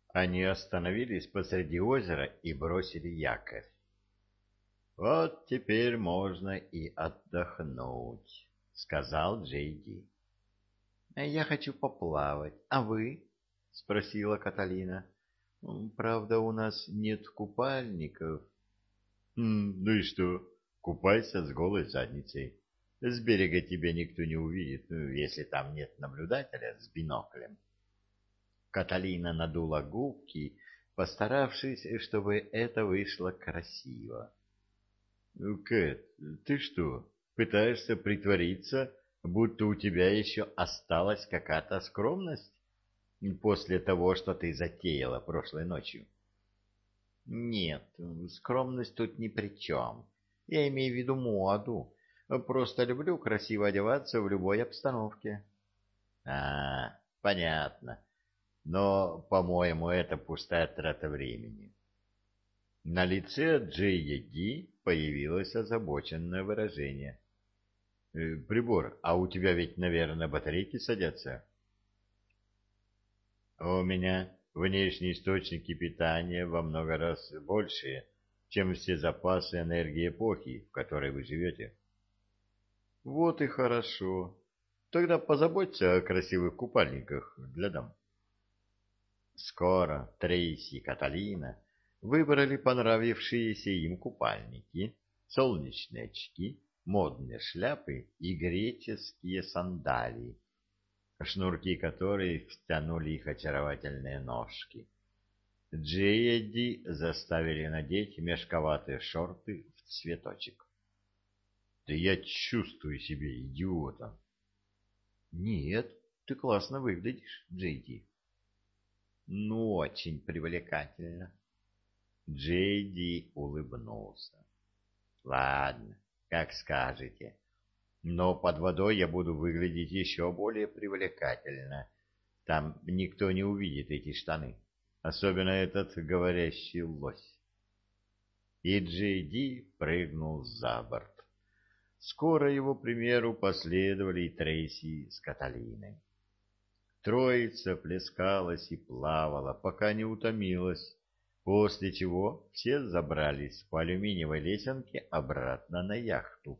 Они остановились посреди озера и бросили якорь. «Вот теперь можно и отдохнуть», — сказал Джейди. «Я хочу поплавать. А вы?» — спросила Каталина. «Правда, у нас нет купальников». «Ну и что? Купайся с голой задницей. С берега тебя никто не увидит, ну, если там нет наблюдателя с биноклем». Каталина надула губки, постаравшись, чтобы это вышло красиво. Кэт, ты что, пытаешься притвориться, будто у тебя еще осталась какая-то скромность после того, что ты затеяла прошлой ночью? Нет, скромность тут ни при чем. Я имею в виду моду. Просто люблю красиво одеваться в любой обстановке. Понятно. Но, по-моему, это пустая трата времени. На лице Джея Ди появилось озабоченное выражение. Прибор, а у тебя ведь, наверное, батарейки садятся?» «У меня внешние источники питания во много раз больше, чем все запасы энергии эпохи, в которой вы живете». «Вот и хорошо. Тогда позаботься о красивых купальниках для дам». Скоро Трейси и Каталина выбрали понравившиеся им купальники, солнечные очки, модные шляпы и греческие сандалии, шнурки которых стянули их очаровательные ножки. Джей и Эдди заставили надеть мешковатые шорты в цветочек. «Да я чувствую себя идиотом». «Нет, ты классно выглядишь, Джейди». «Ну, очень привлекательно». Джейди улыбнулся. «Ладно, как скажете. Но под водой я буду выглядеть еще более привлекательно. Там никто не увидит эти штаны, особенно этот говорящий лось». И Джейди прыгнул за борт. Скоро его примеру последовали и Трейси с Каталиной. Троица плескалась и плавала, пока не утомилась, после чего все забрались по алюминиевой лесенке обратно на яхту.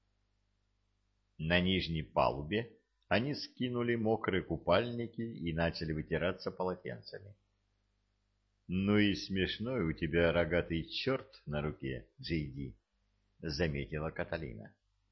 На нижней палубе они скинули мокрые купальники и начали вытираться полотенцами. «Ну и смешной у тебя рогатый черт на руке, Джейди», — заметила Каталина.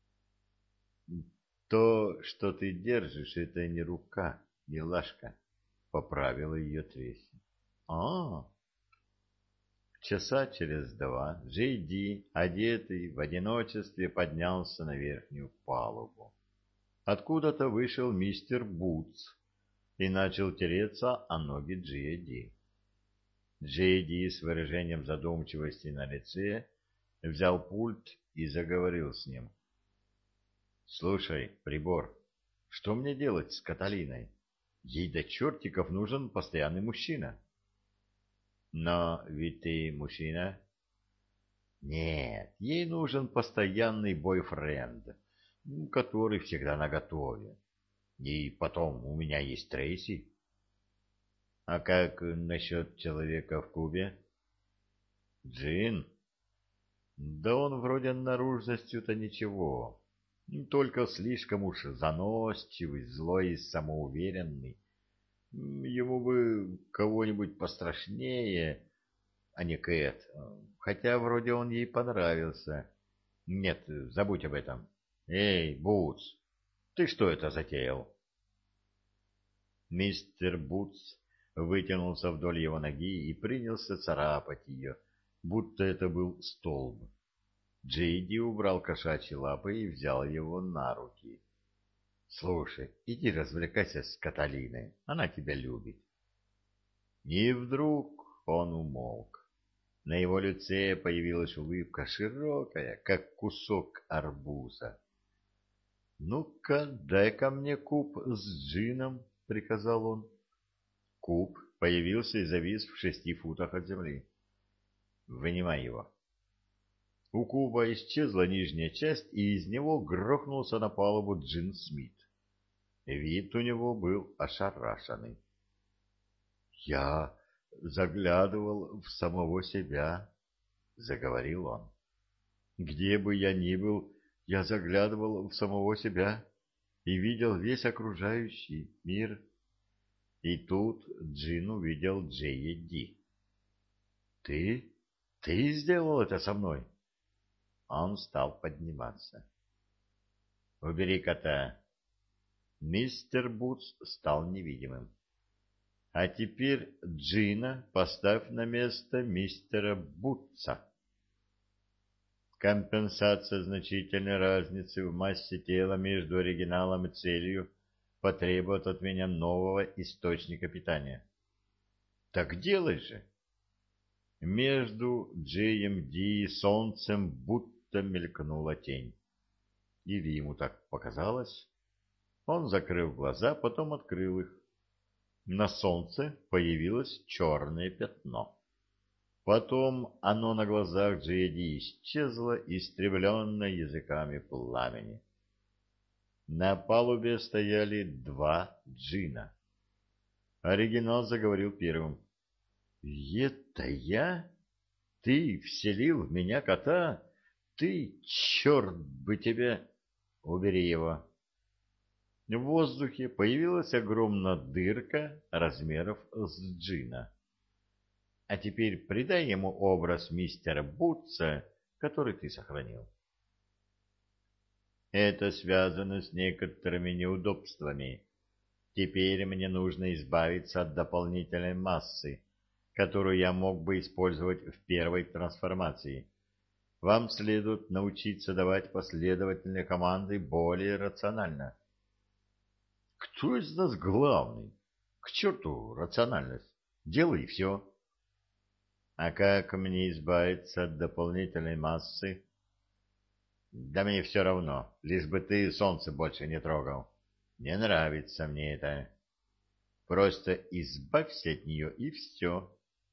«То, что ты держишь, это не рука, милашка», — поправила ее Трейси. «А, Часа через два Джейди, одетый в одиночестве, поднялся на верхнюю палубу. Откуда-то вышел мистер Бутс и начал тереться о ноги Джейди. Джейди с выражением задумчивости на лице взял пульт и заговорил с ним. «Слушай, прибор, что мне делать с Каталиной? Ей до чертиков нужен постоянный мужчина». «Но ведь ты мужчина». «Нет, ей нужен постоянный бойфренд, который всегда наготове. И потом у меня есть Трейси». «А как насчет человека в кубе?» «Джин?» «Да он вроде наружностью-то ничего, только слишком уж заносчивый, злой и самоуверенный. Ему бы кого-нибудь пострашнее, а не Кэт, хотя вроде он ей понравился. Нет, забудь об этом. Эй, Бутс, ты что это затеял?» Мистер Бутс вытянулся вдоль его ноги и принялся царапать ее, будто это был столб. Джейди убрал кошачьи лапы и взял его на руки. «Слушай, иди развлекайся с Каталиной, она тебя любит». И вдруг он умолк. На его лице появилась улыбка, широкая, как кусок арбуза. «Ну-ка, дай-ка мне куб с джином», — приказал он. Куб появился и завис в 6 футах от земли. «Вынимай его». У куба исчезла нижняя часть, и из него грохнулся на палубу Джин Смит. Вид у него был ошарашенный. «Я заглядывал в самого себя, — заговорил он. Где бы я ни был, я заглядывал в самого себя и видел весь окружающий мир. И тут Джин увидел Джея Ди. «Ты? Ты сделал это со мной?» Он стал подниматься. «Убери кота». Мистер Бутс стал невидимым. «А теперь, Джина, поставь на место мистера Бутса». Компенсация значительной разницы в массе тела между оригиналом и целью потребует от меня нового источника питания. Так делай же. Между Джеем Ди и солнцем будто мелькнула тень. Или ему так показалось. Он закрыл глаза, потом открыл их. На солнце появилось черное пятно. Потом оно на глазах Джея исчезло, истребленное языками пламени. На палубе стояли два джина. Оригинал заговорил первым. «Это я? Ты вселил в меня кота? Ты, черт бы тебя! Убери его!» В воздухе появилась огромная дырка размеров с джина. А теперь придай ему образ мистера Бутса, который ты сохранил. Это связано с некоторыми неудобствами. Теперь мне нужно избавиться от дополнительной массы, которую я мог бы использовать в первой трансформации. Вам следует научиться давать последовательные команды более рационально. Кто из нас главный? К черту рациональность. Делай и все. А как мне избавиться от дополнительной массы? Да мне все равно, лишь бы ты солнце больше не трогал. Не нравится мне это. Просто избавься от нее и все.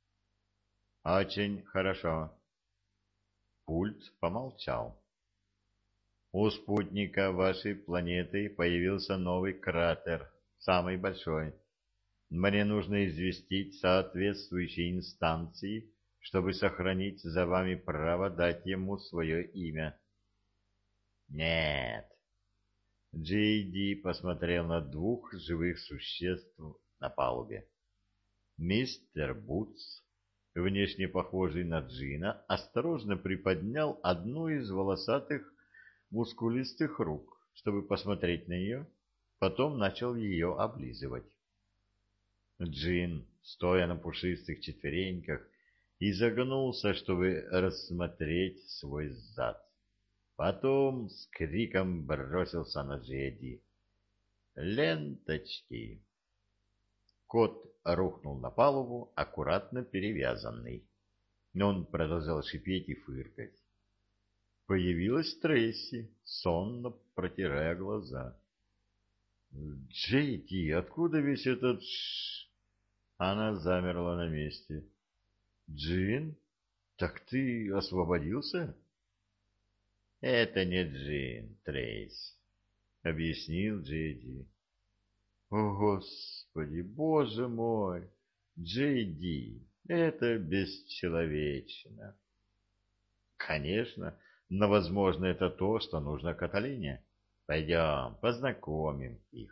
Очень хорошо. Пульт помолчал. У спутника вашей планеты появился новый кратер, самый большой. Мне нужно известить соответствующие инстанции, чтобы сохранить за вами право дать ему свое имя. Нет. Джей посмотрел на двух живых существ на палубе. Мистер Бутс, внешне похожий на Джина, осторожно приподнял одну из волосатых мускулистых рук, чтобы посмотреть на нее, потом начал ее облизывать. Джин, стоя на пушистых четвереньках, изогнулся, чтобы рассмотреть свой зад. Потом с криком бросился на Джеди. «Ленточки!» Кот рухнул на палубу, аккуратно перевязанный. Но он продолжал шипеть и фыркать. Появилась Трейси, сонно протирая глаза. «Джейди, откуда весь этот Она замерла на месте. «Джин? Так ты освободился?» «Это не Джин, Трейс», — объяснил Джейди. «О, Господи, Боже мой! Джейди, это бесчеловечно!» «Конечно, но, возможно, это то, что нужно Каталине. Пойдем, познакомим их».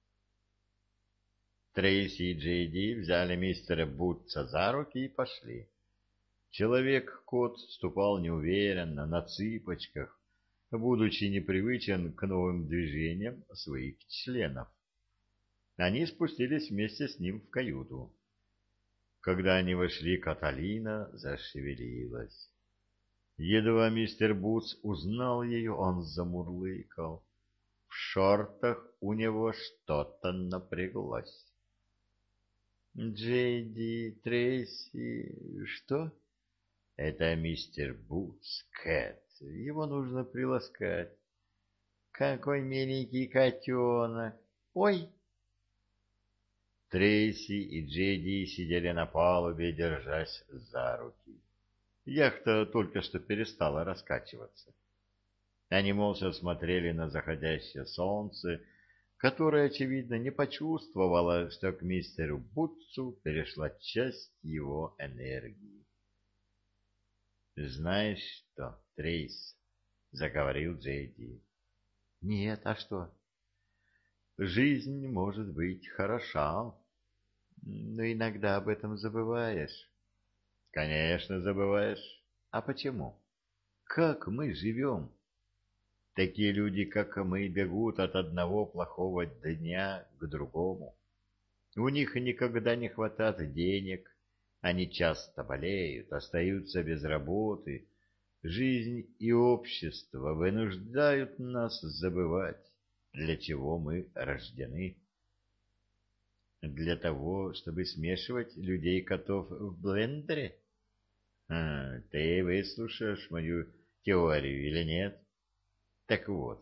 Трейси и Джейди взяли мистера Бутса за руки и пошли. Человек-кот ступал неуверенно, на цыпочках, будучи непривычен к новым движениям своих членов. Они спустились вместе с ним в каюту. Когда они вошли, Каталина зашевелилась. Едва мистер Бутс узнал ее, он замурлыкал. В шортах у него что-то напряглось. «Джейди, Трейси, что?» «Это мистер Бутс, Кэт. Его нужно приласкать». «Какой миленький котенок! Ой!» Трейси и Джейди сидели на палубе, держась за руки. Яхта только что перестала раскачиваться. Они молча смотрели на заходящее солнце, которая, очевидно, не почувствовала, что к мистеру Бутсу перешла часть его энергии. «Знаешь что, Трейс?» — заговорил Джейди. «Нет, а что?» «Жизнь может быть хороша, но иногда об этом забываешь». «Конечно, забываешь. А почему? Как мы живем? Такие люди, как мы, бегут от одного плохого дня к другому. У них никогда не хватает денег, они часто болеют, остаются без работы. Жизнь и общество вынуждают нас забывать, для чего мы рождены. Для того, чтобы смешивать людей-котов в блендере? Ты выслушаешь мою теорию или нет? Так вот,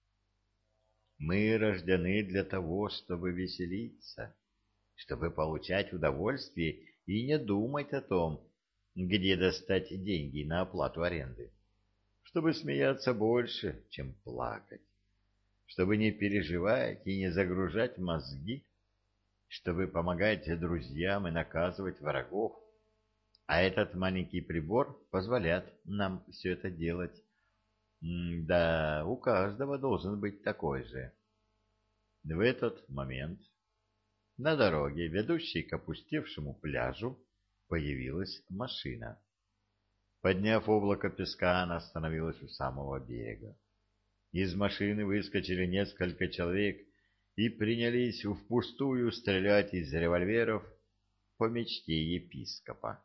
мы рождены для того, чтобы веселиться, чтобы получать удовольствие и не думать о том, где достать деньги на оплату аренды, чтобы смеяться больше, чем плакать, чтобы не переживать и не загружать мозги, чтобы помогать друзьям и наказывать врагов. А этот маленький прибор позволяет нам все это делать. Да, у каждого должен быть такой же. В этот момент на дороге, ведущей к опустевшему пляжу, появилась машина. Подняв облако песка, она остановилась у самого берега. Из машины выскочили несколько человек и принялись впустую стрелять из револьверов по мечте епископа.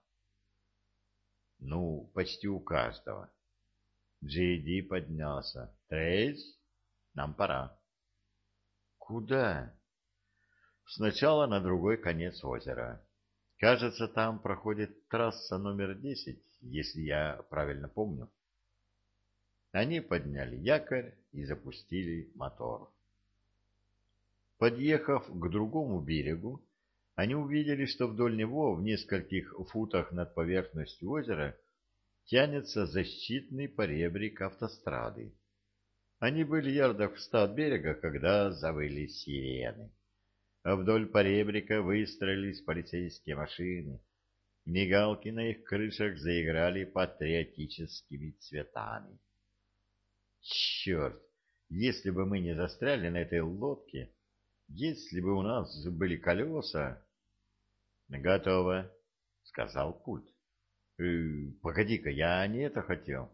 Ну, почти у каждого. Джейди поднялся. «Трейс, нам пора». «Куда?» «Сначала на другой конец озера. Кажется, там проходит трасса номер 10, если я правильно помню». Они подняли якорь и запустили мотор. Подъехав к другому берегу, они увидели, что вдоль него, в нескольких футах над поверхностью озера, тянется защитный поребрик автострады. Они были ярдах в 100 от берега, когда завыли сирены. А вдоль поребрика выстроились полицейские машины. Мигалки на их крышах заиграли патриотическими цветами. Черт! Если бы мы не застряли на этой лодке, если бы у нас были колеса... — Готово, — сказал пульт. Погоди-ка, я не это хотел.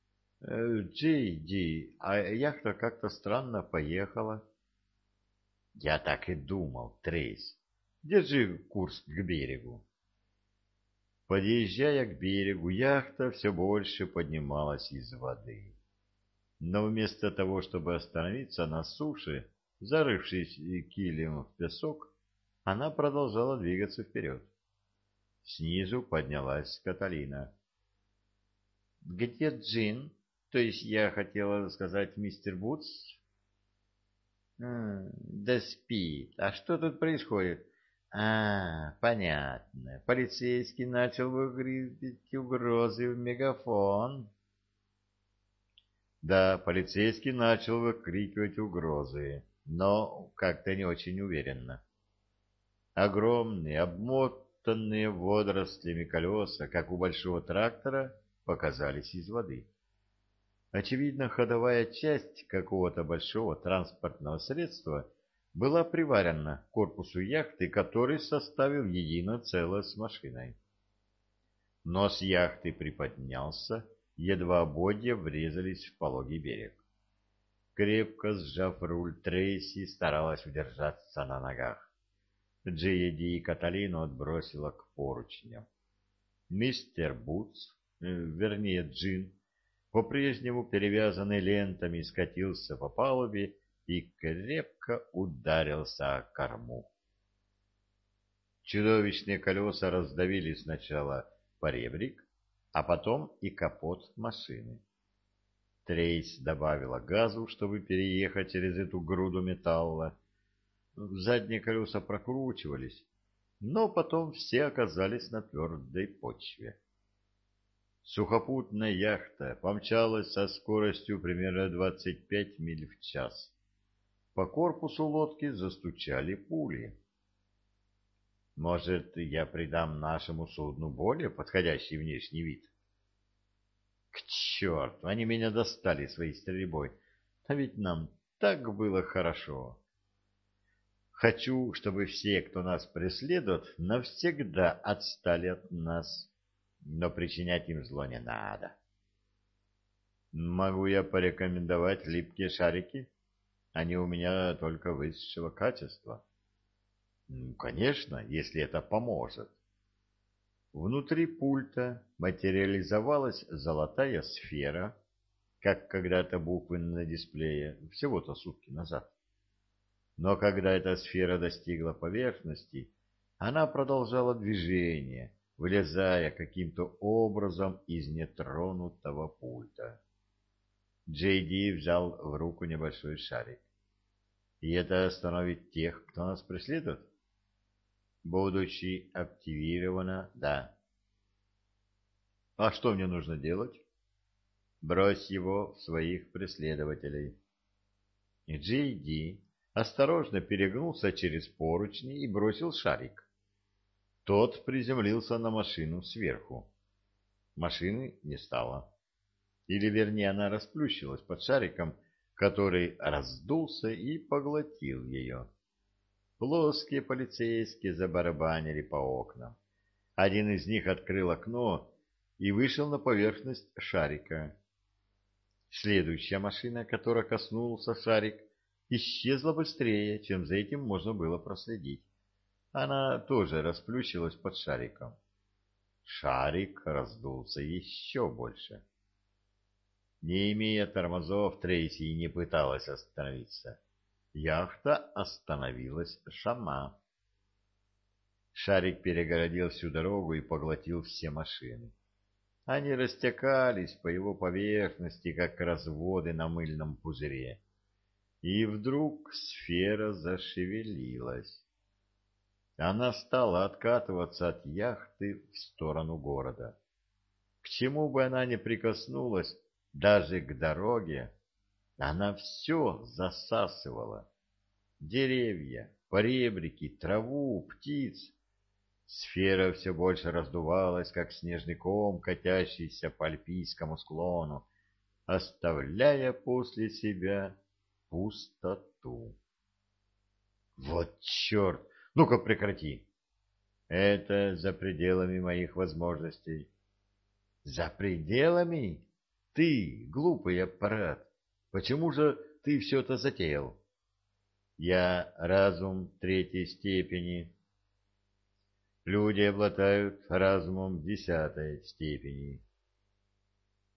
Джейди, а яхта как-то странно поехала. Я так и думал, Трейс. Держи курс к берегу. Подъезжая к берегу, яхта все больше поднималась из воды. Но вместо того, чтобы остановиться на суше, зарывшись килем в песок, она продолжала двигаться вперед. Снизу поднялась Каталина. — Где Джин? То есть я хотела сказать мистер Бутс? Да спит. А что тут происходит? Понятно. Полицейский начал выкрикивать угрозы в мегафон. Да, полицейский начал выкрикивать угрозы, но как-то не очень уверенно. Огромные, обмотанные водорослями колеса, как у большого трактора, показались из воды. Очевидно, ходовая часть какого-то большого транспортного средства была приварена к корпусу яхты, который составил единое целое с машиной. Нос яхты приподнялся, едва ободья врезались в пологий берег. Крепко сжав руль, Трейси старалась удержаться на ногах. Джейди и Каталину отбросила к поручням. Мистер Бутс, вернее Джин, по-прежнему перевязанный лентами, скатился по палубе и крепко ударился о корму. Чудовищные колеса раздавили сначала поребрик, а потом и капот машины. Трейс добавила газу, чтобы переехать через эту груду металла. Задние колеса прокручивались, но потом все оказались на твердой почве. Сухопутная яхта помчалась со скоростью примерно 25 миль в час. По корпусу лодки застучали пули. Может, я придам нашему судну более подходящий внешний вид? К черту, они меня достали своей стрельбой. А ведь нам так было хорошо. Хочу, чтобы все, кто нас преследует, навсегда отстали от нас. Но причинять им зло не надо. Могу я порекомендовать липкие шарики? Они у меня только высшего качества. Конечно, если это поможет. Внутри пульта материализовалась золотая сфера, как когда-то буквы на дисплее, всего-то сутки назад. Но когда эта сфера достигла поверхности, она продолжала движение, вылезая каким-то образом из нетронутого пульта. Джей Ди взял в руку небольшой шарик. И это остановит тех, кто нас преследует? Будучи активировано, да. А что мне нужно делать? Брось его в своих преследователей. И Джей Ди осторожно перегнулся через поручни и бросил шарик. Тот приземлился на машину сверху. Машины не стало. Или, вернее, она расплющилась под шариком, который раздулся и поглотил ее. Плоские полицейские забарабанили по окнам. Один из них открыл окно и вышел на поверхность шарика. Следующая машина, которая коснулся шарик, исчезла быстрее, чем за этим можно было проследить. Она тоже расплющилась под шариком. Шарик раздулся еще больше. Не имея тормозов, Трейси не пыталась остановиться. Яхта остановилась сама. Шарик перегородил всю дорогу и поглотил все машины. Они растекались по его поверхности, как разводы на мыльном пузыре. И вдруг сфера зашевелилась. Она стала откатываться от яхты в сторону города. К чему бы она ни прикоснулась, даже к дороге, она все засасывала. Деревья, поребрики, траву, птиц. Сфера все больше раздувалась, как снежный ком, катящийся по альпийскому склону, оставляя после себя пустоту. Вот черт! Ну-ка прекрати! Это за пределами моих возможностей. За пределами? Ты, глупый аппарат, почему же ты все это затеял? Я разум третьей степени. Люди обладают разумом 10-й степени.